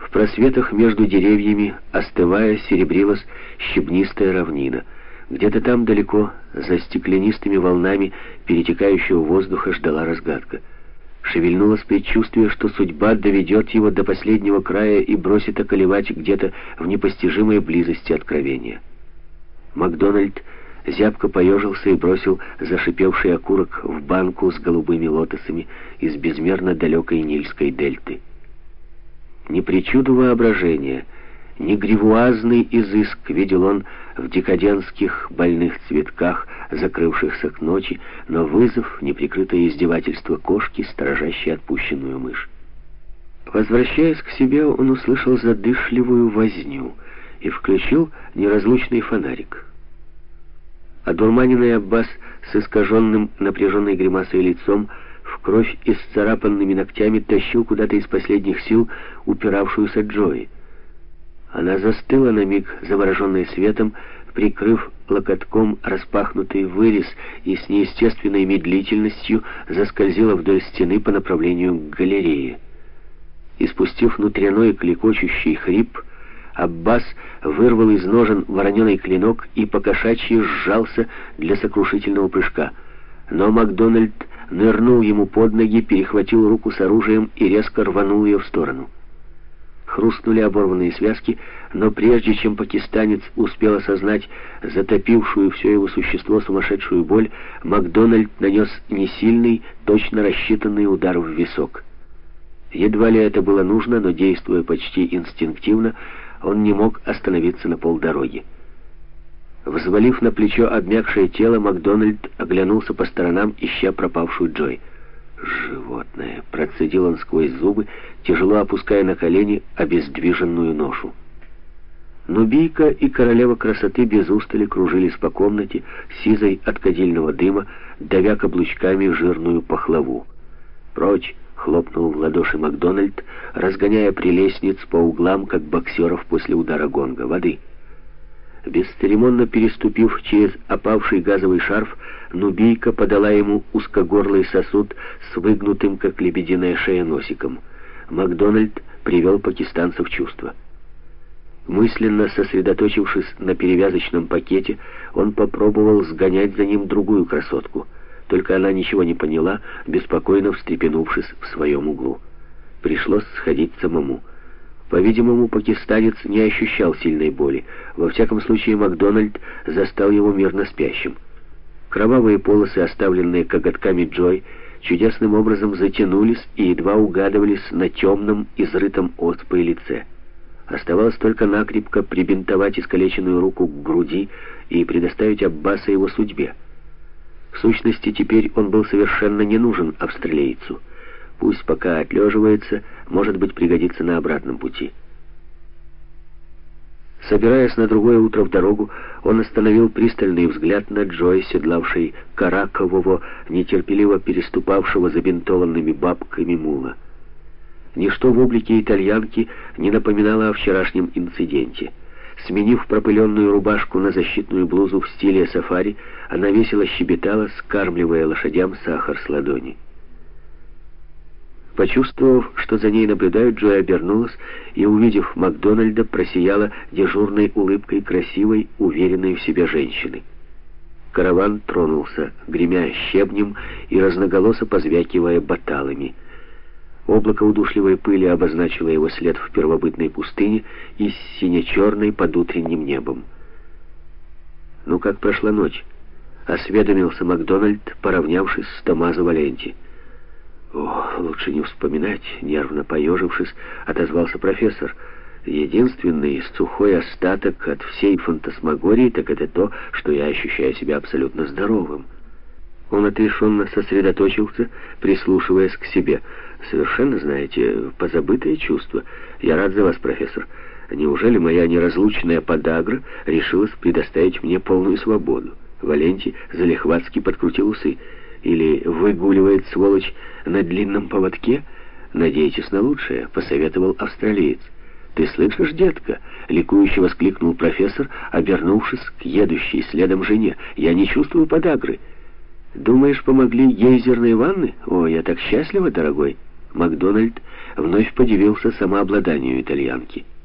В просветах между деревьями, остывая, серебрилась щебнистая равнина. Где-то там далеко, за стеклянистыми волнами перетекающего воздуха, ждала разгадка. Шевельнулось предчувствие, что судьба доведет его до последнего края и бросит околевать где-то в непостижимой близости откровения. Макдональд зябко поежился и бросил зашипевший окурок в банку с голубыми лотосами из безмерно далекой Нильской дельты. Ни причуду воображения, ни гривуазный изыск видел он в декадентских больных цветках, закрывшихся к ночи, но вызов, неприкрытое издевательство кошки, сторожащей отпущенную мышь. Возвращаясь к себе, он услышал задышливую возню и включил неразлучный фонарик. Одурманенный Аббас с искаженным напряженной гримасой лицом, в кровь исцарапанными ногтями, тащил куда-то из последних сил упиравшуюся Джои. Она застыла на миг, завороженная светом, прикрыв локотком распахнутый вырез, и с неестественной медлительностью заскользила вдоль стены по направлению к галерее. Испустив внутренной клекочущий хрип, Аббас вырвал из ножен вороненый клинок и покошачьи сжался для сокрушительного прыжка. Но Макдональд нырнул ему под ноги, перехватил руку с оружием и резко рванул ее в сторону. Хрустнули оборванные связки, но прежде чем пакистанец успел осознать затопившую все его существо сумасшедшую боль, Макдональд нанес несильный, точно рассчитанный удар в висок. Едва ли это было нужно, но, действуя почти инстинктивно, он не мог остановиться на полдороги. Взвалив на плечо обмякшее тело, Макдональд оглянулся по сторонам, ища пропавшую Джой. «Животное!» — процедил он сквозь зубы, тяжело опуская на колени обездвиженную ношу. Нубийка и королева красоты без устали кружились по комнате, сизой от кадильного дыма, давя каблучками жирную пахлаву. «Прочь!» — хлопнул в ладоши Макдональд, разгоняя прелестниц по углам, как боксеров после удара гонга. «Воды!» Бесцеремонно переступив через опавший газовый шарф, Нубийка подала ему узкогорлый сосуд с выгнутым, как лебединая шея, носиком. Макдональд привел пакистанца в чувство. Мысленно сосредоточившись на перевязочном пакете, он попробовал сгонять за ним другую красотку. Только она ничего не поняла, беспокойно встрепенувшись в своем углу. Пришлось сходить самому. По-видимому, пакистанец не ощущал сильной боли. Во всяком случае, Макдональд застал его мирно спящим. Кровавые полосы, оставленные коготками Джой, чудесным образом затянулись и едва угадывались на темном, изрытом оспой лице. Оставалось только накрепко прибинтовать искалеченную руку к груди и предоставить Аббаса его судьбе. В сущности, теперь он был совершенно не нужен австралийцу. Пусть пока отлеживается, может быть, пригодится на обратном пути. Собираясь на другое утро в дорогу, он остановил пристальный взгляд на Джой, седлавшей каракового, нетерпеливо переступавшего забинтованными бабками мула. Ничто в облике итальянки не напоминало о вчерашнем инциденте. Сменив пропыленную рубашку на защитную блузу в стиле сафари, она весело щебетала, скармливая лошадям сахар с ладони. Почувствовав, что за ней наблюдают, Джой обернулась и, увидев Макдональда, просияла дежурной улыбкой красивой, уверенной в себе женщины. Караван тронулся, гремя щебнем и разноголосо позвякивая баталами. Облако удушливой пыли обозначило его след в первобытной пустыне и сине-черной под утренним небом. «Ну, как прошла ночь?» — осведомился Макдональд, поравнявшись с Томмазо Валенти. «О, лучше не вспоминать», — нервно поежившись, отозвался профессор. «Единственный сухой остаток от всей фантасмагории, так это то, что я ощущаю себя абсолютно здоровым». Он отрешенно сосредоточился, прислушиваясь к себе. «Совершенно, знаете, позабытое чувство. Я рад за вас, профессор. Неужели моя неразлучная подагра решилась предоставить мне полную свободу?» Валенти залихватски подкрутил усы. «Или выгуливает, сволочь, на длинном поводке? Надейтесь на лучшее», — посоветовал австралиец. «Ты слышишь, детка?» — ликующе воскликнул профессор, обернувшись к едущей следом жене. «Я не чувствую подагры». «Думаешь, помогли гейзерные ванны? О, я так счастлива, дорогой!» Макдональд вновь подивился самообладанию итальянки.